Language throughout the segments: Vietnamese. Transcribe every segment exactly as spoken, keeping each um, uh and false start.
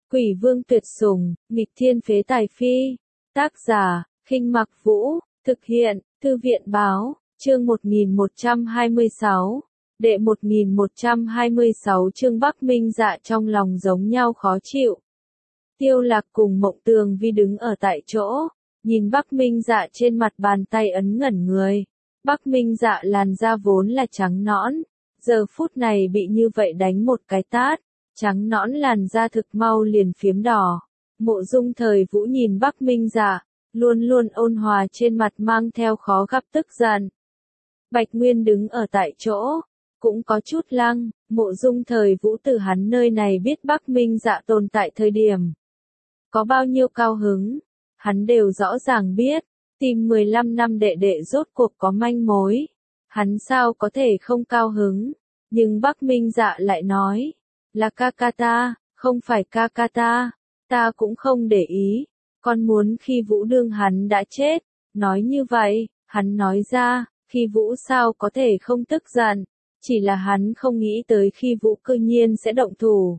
Quỷ vương tuyệt sủng, nghịch thiên phế tài phi. Tác giả, Khinh Mặc Vũ, thực hiện, Thư viện Báo, chương một nghìn một trăm hai mươi sáu. Đệ một nghìn một trăm hai mươi sáu chương Bắc Minh Dạ trong lòng giống nhau khó chịu. Tiêu Lạc cùng Mộng Tường Vi đứng ở tại chỗ, nhìn Bắc Minh Dạ trên mặt bàn tay ấn ngẩn người. Bắc Minh Dạ làn da vốn là trắng nõn, giờ phút này bị như vậy đánh một cái tát, trắng nõn làn da thực mau liền phiếm đỏ. Mộ Dung Thời Vũ nhìn Bắc Minh Dạ, luôn luôn ôn hòa trên mặt mang theo khó gặp tức giận. Bạch Nguyên đứng ở tại chỗ, cũng có chút lăng. Mộ Dung Thời Vũ từ hắn nơi này biết Bắc Minh Dạ tồn tại thời điểm có bao nhiêu cao hứng, hắn đều rõ ràng biết. Tìm mười lăm năm đệ đệ rốt cuộc có manh mối, hắn sao có thể không cao hứng. Nhưng Bắc Minh Dạ lại nói, là ca ca ta, không phải ca ca ta, ta cũng không để ý, con muốn khi Vũ đương hắn đã chết. Nói như vậy, hắn nói ra, khi Vũ sao có thể không tức giận, chỉ là hắn không nghĩ tới khi Vũ cư nhiên sẽ động thủ.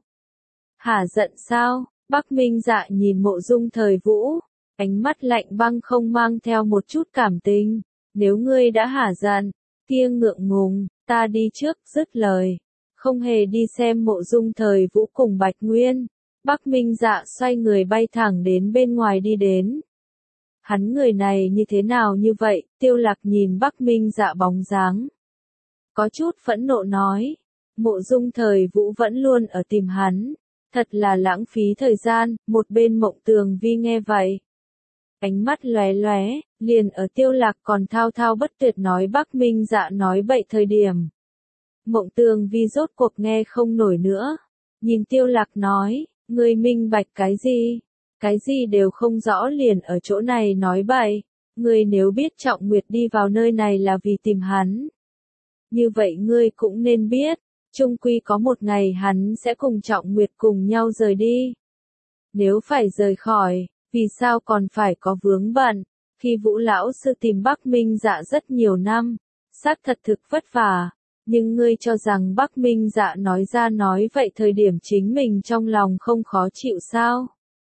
Hả giận sao? Bắc Minh Dạ nhìn Mộ Dung Thời Vũ, ánh mắt lạnh băng không mang theo một chút cảm tình. Nếu ngươi đã hả giận, kia ngượng ngùng, ta đi trước. Dứt lời, không hề đi xem Mộ Dung Thời Vũ cùng Bạch Nguyên. Bắc Minh Dạ xoay người bay thẳng đến bên ngoài đi đến. Hắn người này như thế nào như vậy? Tiêu Lạc nhìn Bắc Minh Dạ bóng dáng, có chút phẫn nộ nói, Mộ Dung Thời Vũ vẫn luôn ở tìm hắn, thật là lãng phí thời gian. Một bên Mộng Tường Vi nghe vậy, ánh mắt lóe lóe, liền ở Tiêu Lạc còn thao thao bất tuyệt nói Bắc Minh Dạ nói bậy thời điểm. Mộng Tường Vi rốt cuộc nghe không nổi nữa, nhìn Tiêu Lạc nói, ngươi minh bạch cái gì? Cái gì đều không rõ liền ở chỗ này nói bậy, ngươi nếu biết Trọng Nguyệt đi vào nơi này là vì tìm hắn, như vậy ngươi cũng nên biết, chung quy có một ngày hắn sẽ cùng Trọng Nguyệt cùng nhau rời đi. Nếu phải rời khỏi, vì sao còn phải có vướng bận? Khi Vũ lão sư tìm Bắc Minh Dạ rất nhiều năm, xác thật thực vất vả, nhưng ngươi cho rằng Bắc Minh Dạ nói ra nói vậy thời điểm chính mình trong lòng không khó chịu sao?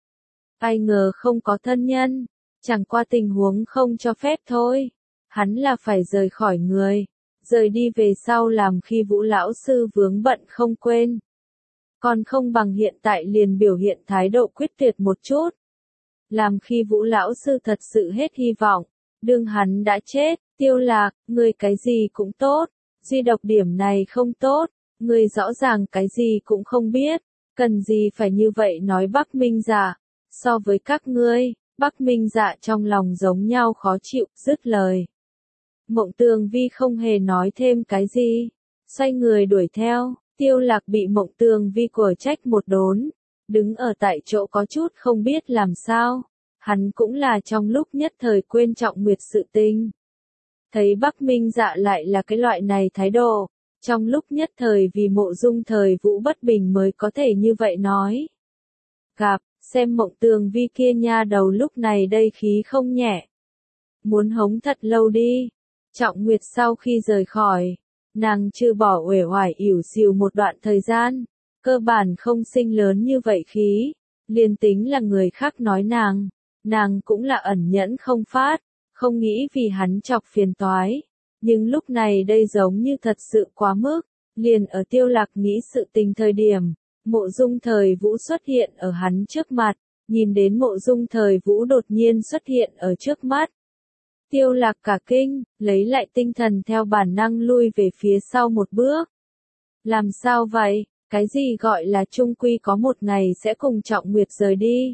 Ai ngờ không có thân nhân, chẳng qua tình huống không cho phép thôi. Hắn là phải rời khỏi người, rời đi về sau làm khi Vũ lão sư vướng bận không quên. Còn không bằng hiện tại liền biểu hiện thái độ quyết tuyệt một chút. Làm khi Vũ lão sư thật sự hết hy vọng, đương hắn đã chết. Tiêu Lạc, ngươi cái gì cũng tốt, duy độc điểm này không tốt, ngươi rõ ràng cái gì cũng không biết, cần gì phải như vậy nói Bắc Minh Dạ. So với các ngươi, Bắc Minh Dạ trong lòng giống nhau khó chịu. Dứt lời, Mộng Tường Vi không hề nói thêm cái gì, xoay người đuổi theo. Tiêu Lạc bị Mộng Tường Vi của trách một đốn, đứng ở tại chỗ có chút không biết làm sao. Hắn cũng là trong lúc nhất thời quên Trọng Nguyệt sự tình. Thấy Bắc Minh Dạ lại là cái loại này thái độ, trong lúc nhất thời vì Mộ Dung Thời Vũ bất bình mới có thể như vậy nói. Gặp, xem Mộng Tường Vi kia nha đầu lúc này đây khí không nhẹ. Muốn hống thật lâu đi. Trọng Nguyệt sau khi rời khỏi, nàng trừ bỏ uể oải ỉu xìu một đoạn thời gian, cơ bản không sinh lớn như vậy khí. Liền tính là người khác nói nàng, nàng cũng là ẩn nhẫn không phát, không nghĩ vì hắn chọc phiền toái. Nhưng lúc này đây giống như thật sự quá mức, liền ở Tiêu Lạc nghĩ sự tình thời điểm, Mộ Dung Thời Vũ xuất hiện ở hắn trước mặt. Nhìn đến Mộ Dung Thời Vũ đột nhiên xuất hiện ở trước mắt, Tiêu Lạc cả kinh, lấy lại tinh thần theo bản năng lui về phía sau một bước. Làm sao vậy? Cái gì gọi là chung quy có một ngày sẽ cùng Trọng Nguyệt rời đi?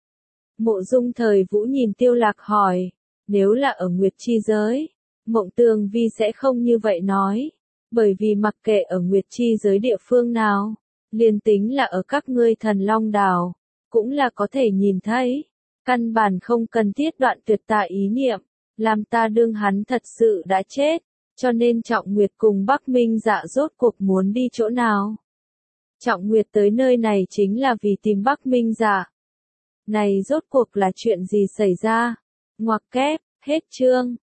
Mộ Dung Thời Vũ nhìn Tiêu Lạc hỏi, nếu là ở Nguyệt chi giới, Mộng Tường Vi sẽ không như vậy nói, bởi vì mặc kệ ở Nguyệt chi giới địa phương nào, liền tính là ở các ngươi Thần Long Đảo, cũng là có thể nhìn thấy, căn bản không cần thiết đoạn tuyệt ta ý niệm, làm ta đương hắn thật sự đã chết, cho nên Trọng Nguyệt cùng Bắc Minh Dạ rốt cuộc muốn đi chỗ nào? Trọng Nguyệt tới nơi này chính là vì tìm Bắc Minh Dạ. Này rốt cuộc là chuyện gì xảy ra? Ngoặc kép, hết chương.